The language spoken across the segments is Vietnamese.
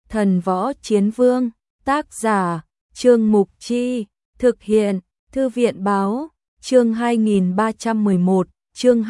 Thần võ chiến vương, tác giả, Trương Mục Chi, thực hiện, Thư viện báo, chương 2311, chương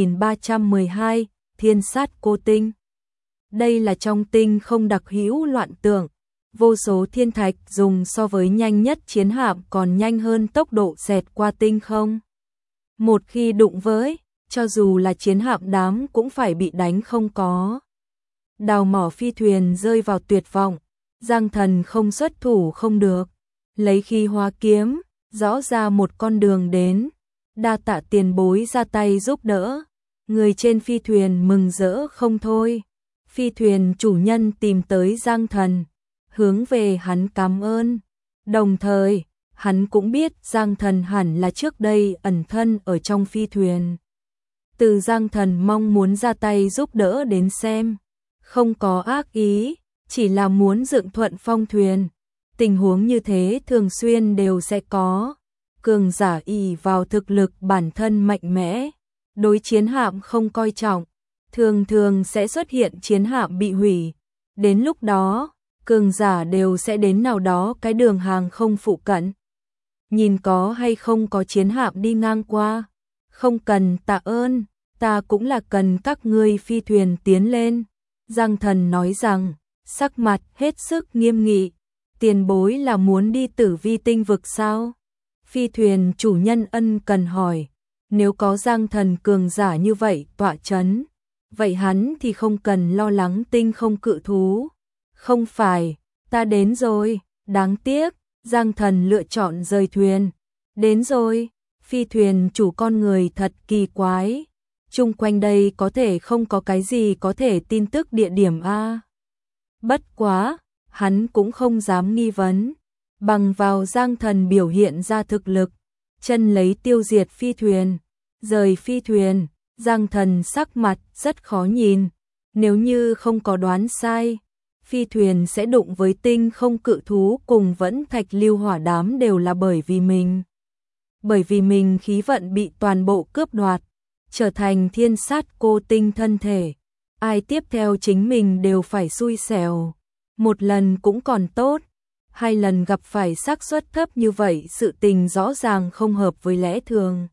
2312, Thiên sát cô tinh. Đây là trong tinh không đặc hữu loạn tượng, vô số thiên thạch dùng so với nhanh nhất chiến hạm còn nhanh hơn tốc độ xẹt qua tinh không. Một khi đụng với, cho dù là chiến hạm đám cũng phải bị đánh không có. Đào mỏ phi thuyền rơi vào tuyệt vọng, Giang Thần không xuất thủ không được, lấy khí hóa kiếm, rõ ra một con đường đến, đa tạ tiền bối ra tay giúp đỡ. Người trên phi thuyền mừng rỡ không thôi. Phi thuyền chủ nhân tìm tới Giang Thần, hướng về hắn cảm ơn. Đồng thời, hắn cũng biết Giang Thần hẳn là trước đây ẩn thân ở trong phi thuyền. Từ Giang Thần mong muốn ra tay giúp đỡ đến xem, không có ác ý, chỉ là muốn dựng thuận phong thuyền. Tình huống như thế thường xuyên đều sẽ có. Cường giả ỷ vào thực lực bản thân mạnh mẽ, đối chiến hạm không coi trọng, thường thường sẽ xuất hiện chiến hạm bị hủy. Đến lúc đó, cường giả đều sẽ đến nào đó cái đường hàng không phụ cận. Nhìn có hay không có chiến hạm đi ngang qua. Không cần tạ ơn, ta cũng là cần các ngươi phi thuyền tiến lên. Giang Thần nói rằng, sắc mặt hết sức nghiêm nghị. Tiền bối là muốn đi Tử Vi tinh vực sao? Phi thuyền chủ nhân ân cần hỏi. Nếu có Giang Thần cường giả như vậy tọa chấn, vậy hắn thì không cần lo lắng tinh không cự thú. Không phải, ta đến rồi, đáng tiếc, Giang Thần lựa chọn rời thuyền. Đến rồi, phi thuyền chủ con người thật kỳ quái. Chung quanh đây có thể không có cái gì có thể tin tức địa điểm a. Bất quá, hắn cũng không dám nghi vấn. Bằng vào Giang Thần biểu hiện ra thực lực, chân lấy tiêu diệt phi thuyền. Rời phi thuyền, Giang Thần sắc mặt rất khó nhìn. Nếu như không có đoán sai, phi thuyền sẽ đụng với tinh không cự thú cùng vẫn thạch lưu hỏa đám đều là bởi vì mình. Bởi vì mình khí vận bị toàn bộ cướp đoạt, trở thành thiên sát cô tinh thân thể. Ai tiếp theo chính mình đều phải xui xẻo. Một lần cũng còn tốt, hai lần gặp phải xác suất thấp như vậy sự tình rõ ràng không hợp với lẽ thường.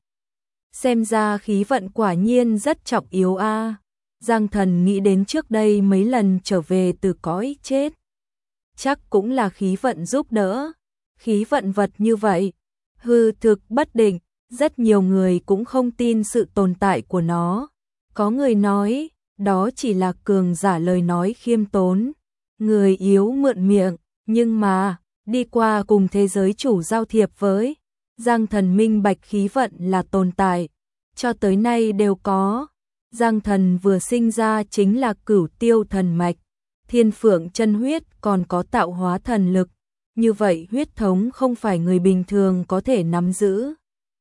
Xem ra khí vận quả nhiên rất trọng yếu a. Giang Thần nghĩ đến trước đây mấy lần trở về từ cõi chết. Chắc cũng là khí vận giúp đỡ. Khí vận vật như vậy, hư thực bất định, rất nhiều người cũng không tin sự tồn tại của nó. Có người nói, đó chỉ là cường giả lời nói khiêm tốn, người yếu mượn miệng, nhưng mà, đi qua cùng thế giới chủ giao thiệp với, Giang Thần minh bạch khí vận là tồn tại, cho tới nay đều có. Giang Thần vừa sinh ra chính là Cửu Tiêu thần mạch, Thiên Phượng chân huyết còn có tạo hóa thần lực, như vậy huyết thống không phải người bình thường có thể nắm giữ.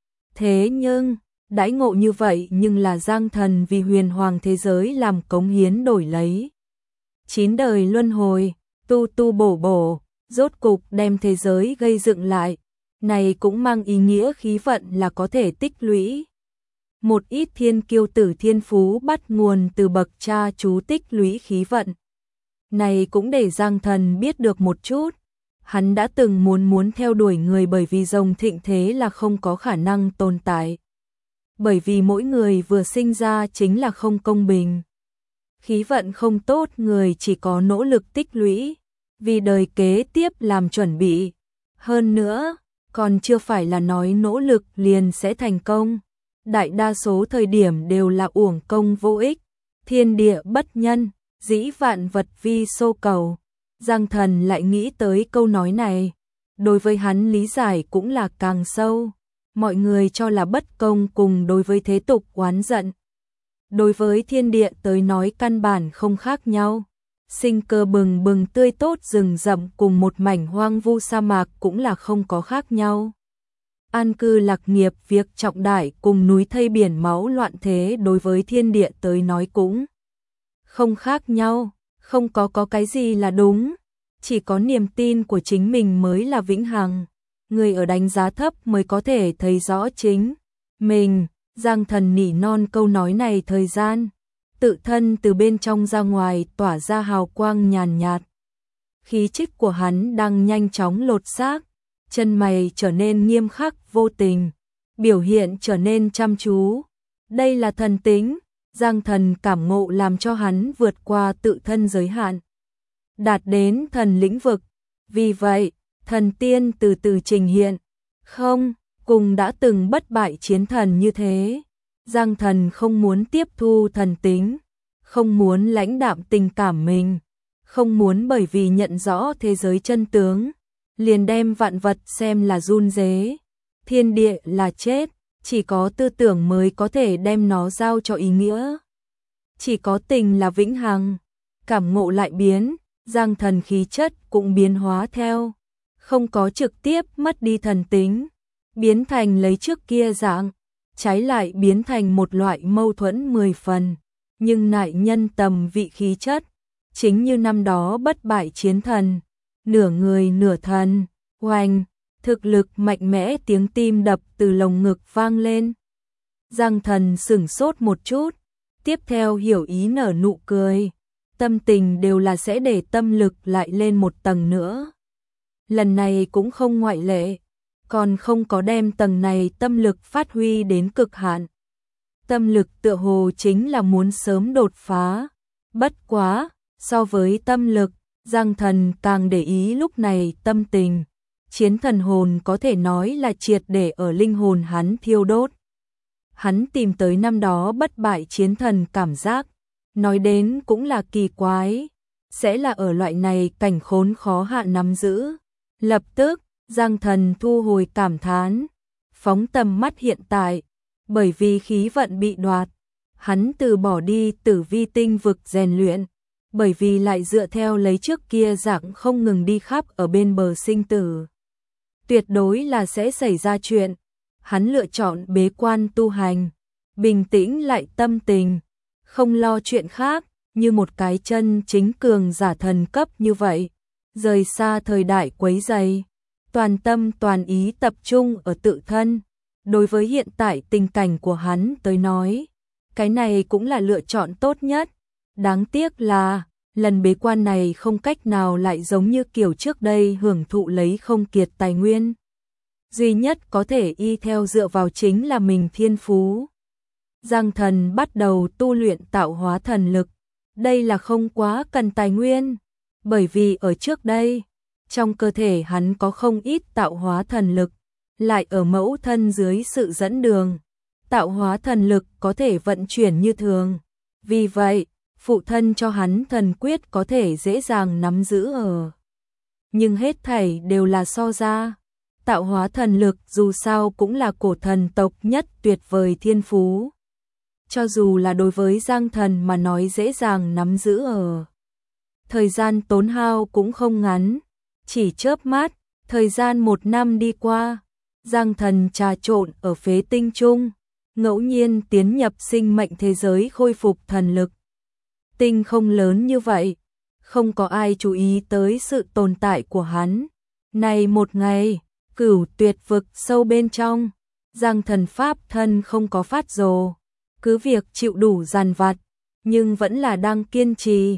Thế nhưng, đãi ngộ như vậy nhưng là Giang Thần vì huyền hoàng thế giới làm cống hiến đổi lấy. 9 đời luân hồi, tu tu bổ bổ, rốt cục đem thế giới gây dựng lại, này cũng mang ý nghĩa khí vận là có thể tích lũy. Một ít thiên kiêu tử thiên phú bắt nguồn từ bậc cha chú tích lũy khí vận. Này cũng để Giang Thần biết được một chút. Hắn đã từng muốn theo đuổi người bởi vì rồng thịnh thế là không có khả năng tồn tại. Bởi vì mỗi người vừa sinh ra chính là không công bình. Khí vận không tốt người chỉ có nỗ lực tích lũy, vì đời kế tiếp làm chuẩn bị. Hơn nữa, còn chưa phải là nói nỗ lực liền sẽ thành công. Đại đa số thời điểm đều là uổng công vô ích. Thiên địa bất nhân, dĩ vạn vật vi xô cầu. Giang Thần lại nghĩ tới câu nói này. Đối với hắn lý giải cũng là càng sâu. Mọi người cho là bất công cùng đối với thế tục oán giận. Đối với thiên địa tới nói căn bản không khác nhau. Sinh cơ bừng bừng tươi tốt rừng rậm cùng một mảnh hoang vu sa mạc cũng là không có khác nhau. An cư lạc nghiệp việc trọng đại cùng núi thây biển máu loạn thế đối với thiên địa tới nói cũng không khác nhau, không có cái gì là đúng, chỉ có niềm tin của chính mình mới là vĩnh hằng. Người ở đánh giá thấp mới có thể thấy rõ chính mình. Giang Thần nỉ non câu nói này thời gian, tự thân từ bên trong ra ngoài tỏa ra hào quang nhàn nhạt. khí chất của hắn đang nhanh chóng lột xác, chân mày trở nên nghiêm khắc vô tình, biểu hiện trở nên chăm chú. Đây là thần tính, Giang Thần cảm ngộ làm cho hắn vượt qua tự thân giới hạn, đạt đến thần lĩnh vực. Vì vậy, thần tiên từ từ trình hiện, không cùng đã từng bất bại chiến thần như thế. Giang Thần không muốn tiếp thu thần tính, không muốn lãnh đạm tình cảm mình, không muốn bởi vì nhận rõ thế giới chân tướng, liền đem vạn vật xem là run rế, thiên địa là chết, chỉ có tư tưởng mới có thể đem nó giao cho ý nghĩa. Chỉ có tình là vĩnh hằng, cảm ngộ lại biến, Giang Thần khí chất cũng biến hóa theo, không có trực tiếp mất đi thần tính, biến thành lấy trước kia dạng, trái lại biến thành một loại mâu thuẫn 10 phần, nhưng lại nhân tầm vị khí chất, chính như năm đó bất bại chiến thần, nửa người nửa thần, oanh, thực lực mạnh mẽ, tiếng tim đập từ lồng ngực vang lên. Giang Thần sửng sốt một chút, tiếp theo hiểu ý nở nụ cười, tâm tình đều là sẽ để tâm lực lại lên một tầng nữa. Lần này cũng không ngoại lệ, còn không có đem tầng này tâm lực phát huy đến cực hạn. Tâm lực tựa hồ chính là muốn sớm đột phá, bất quá, so với tâm lực, Giang Thần càng để ý lúc này tâm tình. Chiến thần hồn có thể nói là triệt để ở linh hồn hắn thiêu đốt. Hắn tìm tới năm đó bất bại chiến thần cảm giác, nói đến cũng là kỳ quái, sẽ là ở loại này cảnh khốn khó hạn nắm giữ. Lập tức, Giang Thần thu hồi cảm thán, phóng tầm mắt hiện tại, bởi vì khí vận bị đoạt, hắn từ bỏ đi tử vi tinh vực rèn luyện, bởi vì lại dựa theo lấy trước kia dạng không ngừng đi khắp ở bên bờ sinh tử. Tuyệt đối là sẽ xảy ra chuyện, hắn lựa chọn bế quan tu hành, bình tĩnh lại tâm tình, không lo chuyện khác, như một cái chân chính cường giả thần cấp như vậy, rời xa thời đại quấy rầy, toàn tâm toàn ý tập trung ở tự thân. Đối với hiện tại tình cảnh của hắn tới nói, cái này cũng là lựa chọn tốt nhất. Đáng tiếc là, lần bế quan này không cách nào lại giống như kiểu trước đây hưởng thụ lấy không kiệt tài nguyên. Duy nhất có thể y theo dựa vào chính là mình thiên phú. Giang Thần bắt đầu tu luyện tạo hóa thần lực. Đây là không quá cần tài nguyên, bởi vì ở trước đây, trong cơ thể hắn có không ít tạo hóa thần lực, lại ở mẫu thân dưới sự dẫn đường. Tạo hóa thần lực có thể vận chuyển như thường. Vì vậy, phụ thân cho hắn thần quyết có thể dễ dàng nắm giữ ở. Nhưng hết thảy đều là so ra. Tạo hóa thần lực dù sao cũng là cổ thần tộc nhất tuyệt vời thiên phú. Cho dù là đối với Giang Thần mà nói dễ dàng nắm giữ ở. Thời gian tốn hao cũng không ngắn. Chỉ chớp mắt, thời gian 1 năm đi qua. Giang Thần trà trộn ở phế tinh trung, ngẫu nhiên tiến nhập sinh mệnh thế giới khôi phục thần lực. Tinh không lớn như vậy, không có ai chú ý tới sự tồn tại của hắn. Này một ngày, Cửu Tuyệt vực sâu bên trong, Giang Thần pháp thân không có phát rồ, cứ việc chịu đủ dằn vặt, nhưng vẫn là đang kiên trì.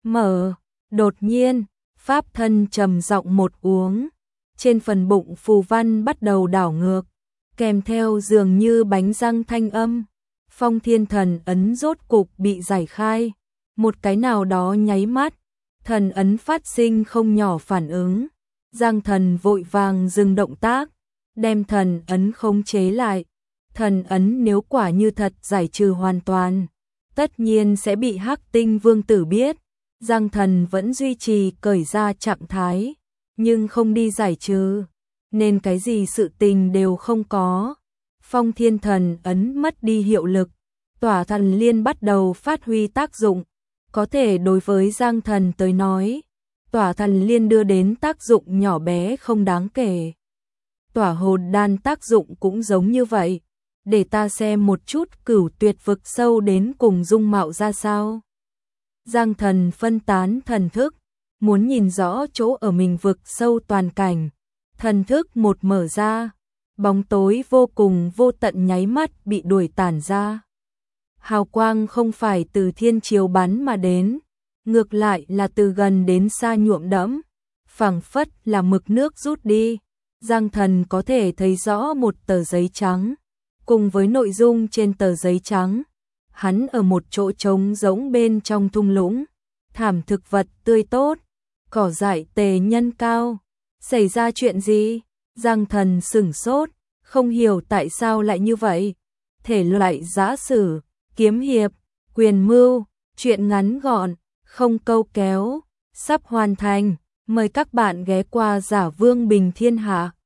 Đột nhiên, pháp thân trầm giọng một uống, trên phần bụng phù văn bắt đầu đảo ngược, kèm theo dường như bánh răng thanh âm. Phong Thiên Thần ấn rốt cục bị giải khai, một cái nào đó nháy mắt, thần ấn phát sinh không nhỏ phản ứng. Giang Thần vội vàng dừng động tác, đem thần ấn khống chế lại. Thần ấn nếu quả như thật giải trừ hoàn toàn, tất nhiên sẽ bị Hắc Tinh Vương tử biết. Giang Thần vẫn duy trì cởi ra trạng thái, nhưng không đi giải trừ, nên cái gì sự tình đều không có. Phong Thiên Thần ấn mất đi hiệu lực, Tỏa Thần Liên bắt đầu phát huy tác dụng. Có thể đối với Giang Thần tới nói, Tỏa Thần Liên đưa đến tác dụng nhỏ bé không đáng kể. Tỏa hồn đan tác dụng cũng giống như vậy. Để ta xem một chút Cửu Tuyệt vực sâu đến cùng dung mạo ra sao. Giang Thần phân tán thần thức, muốn nhìn rõ chỗ ở mình vực sâu toàn cảnh. Thần thức một mở ra, bóng tối vô cùng vô tận nháy mắt bị đuổi tản ra. Hào quang không phải từ thiên chiếu bắn mà đến, ngược lại là từ gần đến xa nhuộm đẫm, phảng phất là mực nước rút đi. Giang Thần có thể thấy rõ một tờ giấy trắng, cùng với nội dung trên tờ giấy trắng. Hắn ở một chỗ trống rỗng bên trong thung lũng, thảm thực vật tươi tốt, cỏ dại tề nhân cao. Xảy ra chuyện gì? Giang Thần sửng sốt, không hiểu tại sao lại như vậy. Thể loại giã sử, kiếm hiệp, quyền mưu, truyện ngắn gọn, không câu kéo, sắp hoàn thành. Mời các bạn ghé qua Giả Vương Bình Thiên Hạ.